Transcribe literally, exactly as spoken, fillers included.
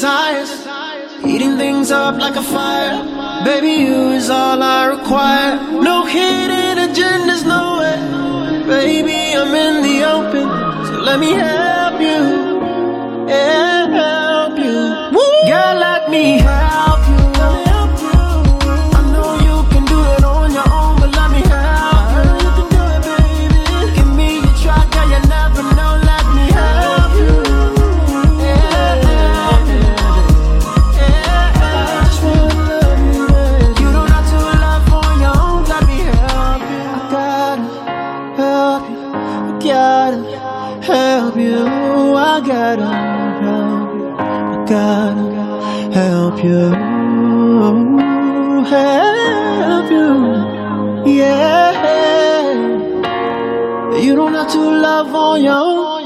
desires, eating things up like a fire. Baby, you is all I require. No hidden agendas, no way. Baby, I'm in the open, so let me help you, help you. Woo! Girl, let me help you. I know you can do it on your own, but let me help you. You can do it, baby. Give me a try, girl, you never know. Let me help you. Yeah, yeah, yeah. I just wanna love you, baby. You don't have to love on your own. Let me help you. I gotta help you. I gotta help you. I gotta help you. I gotta help you. Help you. Yeah. You don't have to love on your own.